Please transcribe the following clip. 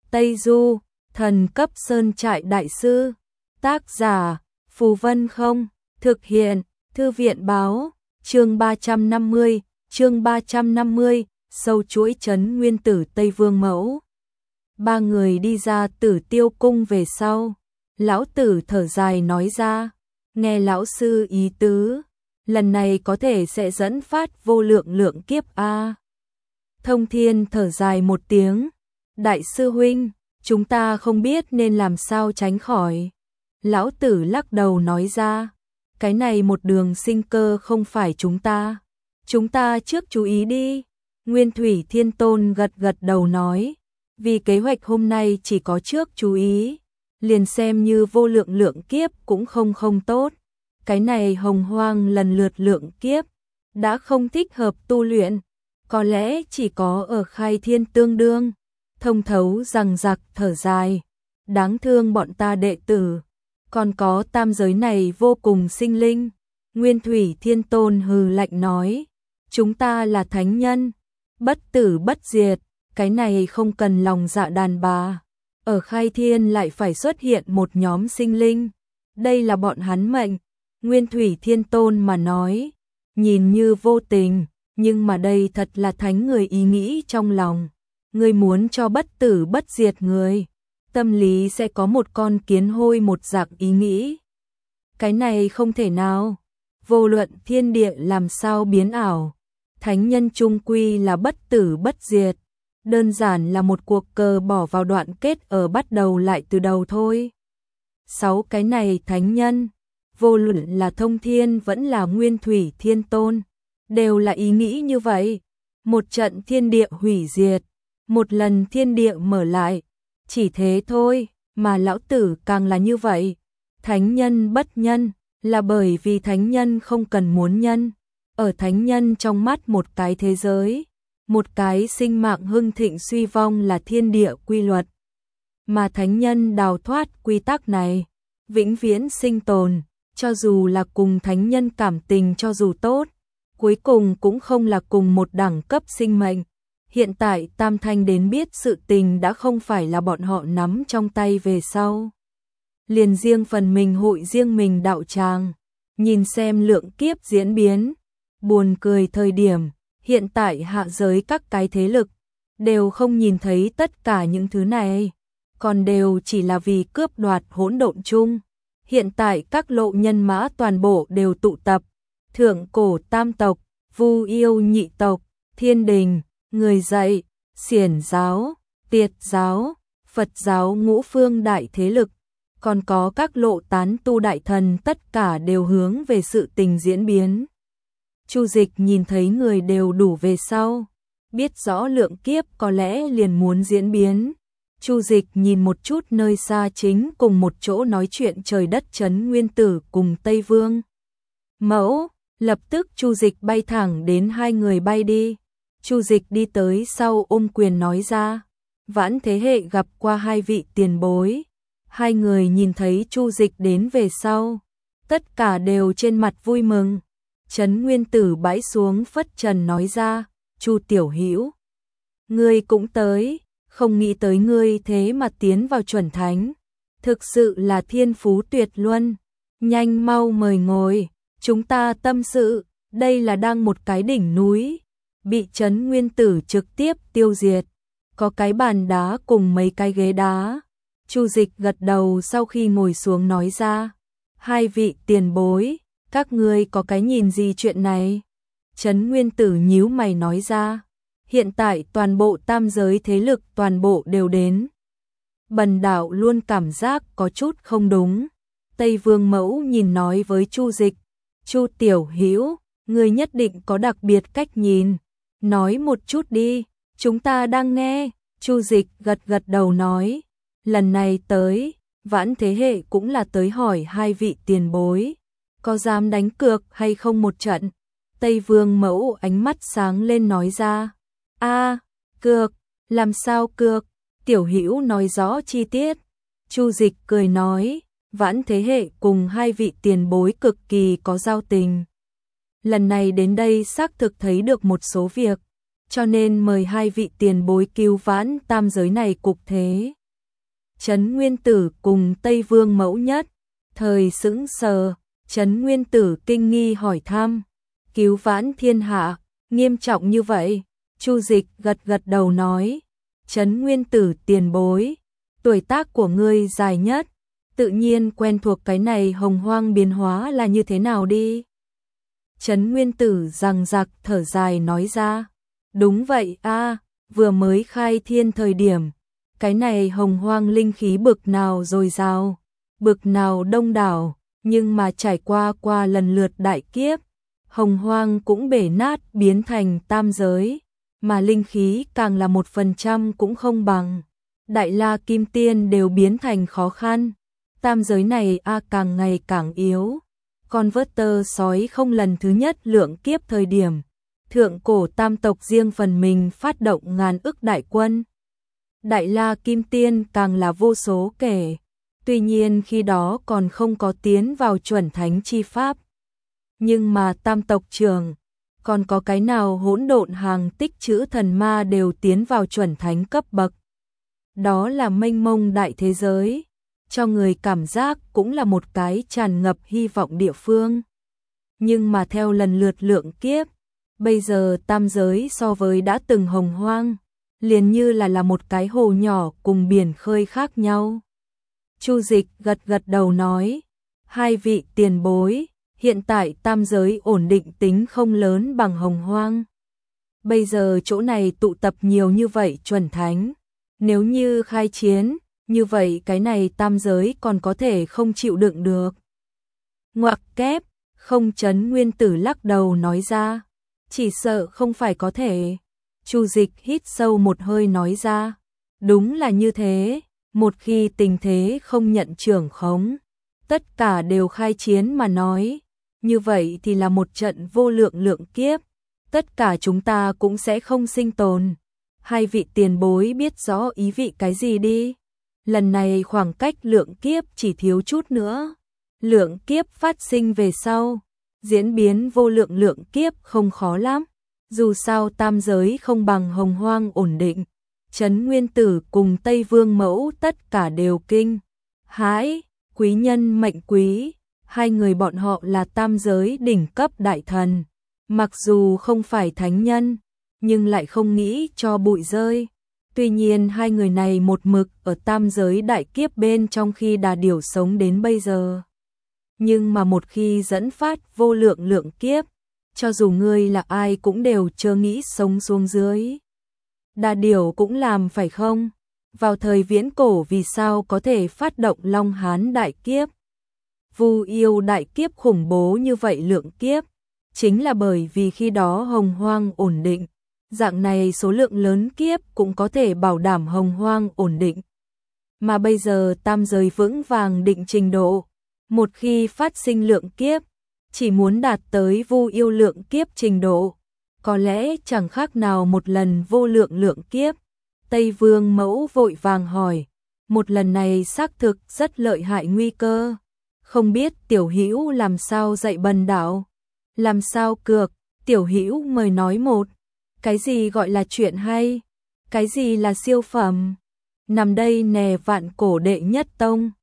Tây Du, thần cấp sơn trại đại sư. Tác giả, Phù Vân Không. Thực hiện, Thư viện Báo. Chương 350, sâu chuỗi trấn nguyên tử Tây Vương Mẫu. Ba người đi ra Tử Tiêu cung về sau. Lão tử thở dài nói ra, nghe lão sư ý tứ, lần này có thể sẽ dẫn phát vô lượng lượng kiếp a. Thông Thiên thở dài một tiếng, đại sư huynh, chúng ta không biết nên làm sao tránh khỏi. Lão tử lắc đầu nói ra, cái này một đường sinh cơ không phải chúng ta trước chú ý đi. Nguyên Thủy Thiên Tôn gật gật đầu nói, vì kế hoạch hôm nay chỉ có trước chú ý, liền xem như vô lượng lượng kiếp cũng không tốt. Cái này hồng hoang lần lượt lượng kiếp, đã không thích hợp tu luyện, có lẽ chỉ có ở Khai Thiên tương đương. Thông thấu rằng giặc thở dài, đáng thương bọn ta đệ tử, còn có tam giới này vô cùng sinh linh. Nguyên Thủy Thiên Tôn hừ lạnh nói, chúng ta là thánh nhân, bất tử bất diệt, cái này không cần lòng dạ đàn bà. Ở Khai Thiên lại phải xuất hiện một nhóm sinh linh, đây là bọn hắn mệnh. Nguyên Thủy Thiên Tôn mà nói, nhìn như vô tình, nhưng mà đây thật là thánh người ý nghĩ trong lòng. Người muốn cho bất tử bất diệt người, tâm lý sẽ có một con kiến hôi một dạng ý nghĩ. Cái này không thể nào, vô luận thiên địa làm sao biến ảo, thánh nhân chung quy là bất tử bất diệt, đơn giản là một cuộc cờ bỏ vào đoạn kết ở bắt đầu lại từ đầu thôi. 6 cái này thánh nhân, vô luận là Thông Thiên vẫn là Nguyên Thủy Thiên Tôn, đều là ý nghĩ như vậy. Một trận thiên địa hủy diệt, một lần thiên địa mở lại, chỉ thế thôi, mà lão tử càng là như vậy. Thánh nhân bất nhân, là bởi vì thánh nhân không cần muốn nhân. Ở thánh nhân trong mắt một cái thế giới, một cái sinh mạng hưng thịnh suy vong là thiên địa quy luật. Mà thánh nhân đào thoát quy tắc này, vĩnh viễn sinh tồn, cho dù là cùng thánh nhân cảm tình cho dù tốt, cuối cùng cũng không là cùng một đẳng cấp sinh mệnh. Hiện tại Tam Thanh đến biết sự tình đã không phải là bọn họ nắm trong tay về sau. Liền riêng phần mình hội riêng mình đạo tràng, nhìn xem lượng kiếp diễn biến. Buồn cười thời điểm, hiện tại hạ giới các cái thế lực, đều không nhìn thấy tất cả những thứ này, còn đều chỉ là vì cướp đoạt hỗn độn chung. Hiện tại các lộ nhân mã toàn bộ đều tụ tập, thượng cổ tam tộc, Vu Yêu nhị tộc, Thiên Đình, Người Dạy, Xiển giáo, Tiệt giáo, Phật giáo ngũ phương đại thế lực, còn có các lộ tán tu đại thần tất cả đều hướng về sự tình diễn biến. Chu Dịch nhìn thấy người đều đủ về sau, biết rõ lượng kiếp có lẽ liền muốn diễn biến. Chu Dịch nhìn một chút nơi xa chính cùng một chỗ nói chuyện trời đất trấn nguyên tử cùng Tây Vương Mẫu, lập tức Chu Dịch bay thẳng đến hai người bay đi. Chu Dịch đi tới sau ôm quyền nói ra, vãn thế hệ gặp qua hai vị tiền bối. Hai người nhìn thấy Chu Dịch đến về sau, tất cả đều trên mặt vui mừng. Trấn Nguyên Tử bãi xuống phất trần nói ra, Chu tiểu hữu, ngươi cũng tới, không nghĩ tới ngươi thế mà tiến vào chuẩn thánh, thực sự là thiên phú tuyệt luân, nhanh mau mời ngồi, chúng ta tâm sự. Đây là đang một cái đỉnh núi, bị Trấn Nguyên Tử trực tiếp tiêu diệt, có cái bàn đá cùng mấy cái ghế đá. Chu Dịch gật đầu sau khi ngồi xuống nói ra, hai vị tiền bối, các ngươi có cái nhìn gì chuyện này? Trấn Nguyên Tử nhíu mày nói ra, hiện tại toàn bộ tam giới thế lực toàn bộ đều đến. Bần đạo luôn cảm giác có chút không đúng. Tây Vương Mẫu nhìn nói với Chu Dịch, Chu tiểu hữu, ngươi nhất định có đặc biệt cách nhìn, nói một chút đi, chúng ta đang nghe. Chu Dịch gật gật đầu nói, lần này tới, vãn thế hệ cũng là tới hỏi hai vị tiền bối, có dám đánh cược hay không một trận? Tây Vương Mẫu ánh mắt sáng lên nói ra, cược, làm sao cược? Tiểu hữu nói rõ chi tiết. Chu Dịch cười nói, vãn thế hệ cùng hai vị tiền bối cực kỳ có giao tình. Lần này đến đây xác thực thấy được một số việc, cho nên mời hai vị tiền bối cứu vãn tam giới này cục thế. Trấn Nguyên Tử cùng Tây Vương Mẫu nhất thời sững sờ. Trấn Nguyên Tử kinh nghi hỏi thăm, cứu vãn thiên hạ, nghiêm trọng như vậy? Chu Dịch gật gật đầu nói, Trấn Nguyên Tử tiền bối, tuổi tác của ngươi dài nhất, tự nhiên quen thuộc cái này hồng hoang biến hóa là như thế nào đi. Trấn Nguyên Tử rằng giặc thở dài nói ra, đúng vậy a, vừa mới khai thiên thời điểm, cái này hồng hoang linh khí bực nào dồi dào, bực nào đông đảo, nhưng mà trải qua lần lượt đại kiếp, hồng hoang cũng bể nát biến thành tam giới, mà linh khí càng là 1% cũng không bằng. Đại La Kim Tiên đều biến thành khó khăn, tam giới này càng ngày càng yếu. Con vớt tơ sói không lần thứ nhất lượng kiếp thời điểm, thượng cổ tam tộc riêng phần mình phát động ngàn ức đại quân. Đại La Kim Tiên càng là vô số kể, tuy nhiên khi đó còn không có tiến vào chuẩn thánh chi pháp. Nhưng mà tam tộc trường, còn có cái nào hỗn độn hàng tích trữ thần ma đều tiến vào chuẩn thánh cấp bậc. Đó là mênh mông đại thế giới, cho người cảm giác cũng là một cái tràn ngập hy vọng địa phương. Nhưng mà theo lần lượt lượng kiếp, bây giờ tam giới so với đã từng hồng hoang, liền như là một cái hồ nhỏ cùng biển khơi khác nhau. Chu Dịch gật gật đầu nói, hai vị tiền bối, hiện tại tam giới ổn định tính không lớn bằng hồng hoang. Bây giờ chỗ này tụ tập nhiều như vậy chuẩn thánh, nếu như khai chiến, như vậy cái này tam giới còn có thể không chịu đựng được. Ngoặc kép, không. Trấn Nguyên Tử lắc đầu nói ra, chỉ sợ không phải có thể. Chu Dịch hít sâu một hơi nói ra, đúng là như thế, một khi tình thế không nhận trưởng khống, tất cả đều khai chiến mà nói, như vậy thì là một trận vô lượng lượng kiếp, tất cả chúng ta cũng sẽ không sinh tồn. Hai vị tiền bối biết rõ ý vị cái gì đi. Lần này khoảng cách lượng kiếp chỉ thiếu chút nữa. Lượng kiếp phát sinh về sau, diễn biến vô lượng lượng kiếp không khó lắm. Dù sao tam giới không bằng hồng hoang ổn định. Trấn Nguyên Tử cùng Tây Vương Mẫu tất cả đều kinh hãi, quý nhân mệnh quý. Hai người bọn họ là tam giới đỉnh cấp đại thần. Mặc dù không phải thánh nhân, nhưng lại không nghĩ cho bụi rơi. Tuy nhiên hai người này một mực ở tam giới đại kiếp bên trong khi đà điểu sống đến bây giờ. Nhưng mà một khi dẫn phát vô lượng lượng kiếp, cho dù ngươi là ai cũng đều chớ nghĩ sống xuống dưới. Đà điểu cũng làm phải không? Vào thời viễn cổ vì sao có thể phát động Long Hán đại kiếp? Vu yêu đại kiếp khủng bố như vậy lượng kiếp, chính là bởi vì khi đó hồng hoang ổn định. Dạng này số lượng lớn kiếp cũng có thể bảo đảm hồng hoang ổn định. Mà bây giờ tam giới vững vàng định trình độ, một khi phát sinh lượng kiếp, chỉ muốn đạt tới vu yêu lượng kiếp trình độ, có lẽ chẳng khác nào một lần vô lượng lượng kiếp. Tây Vương Mẫu vội vàng hỏi, một lần này xác thực rất lợi hại nguy cơ, không biết tiểu hữu làm sao dạy bần đạo, làm sao cược, tiểu hữu mời nói một. Cái gì gọi là chuyện hay? Cái gì là siêu phẩm? Nằm đây nè vạn cổ đệ nhất tông,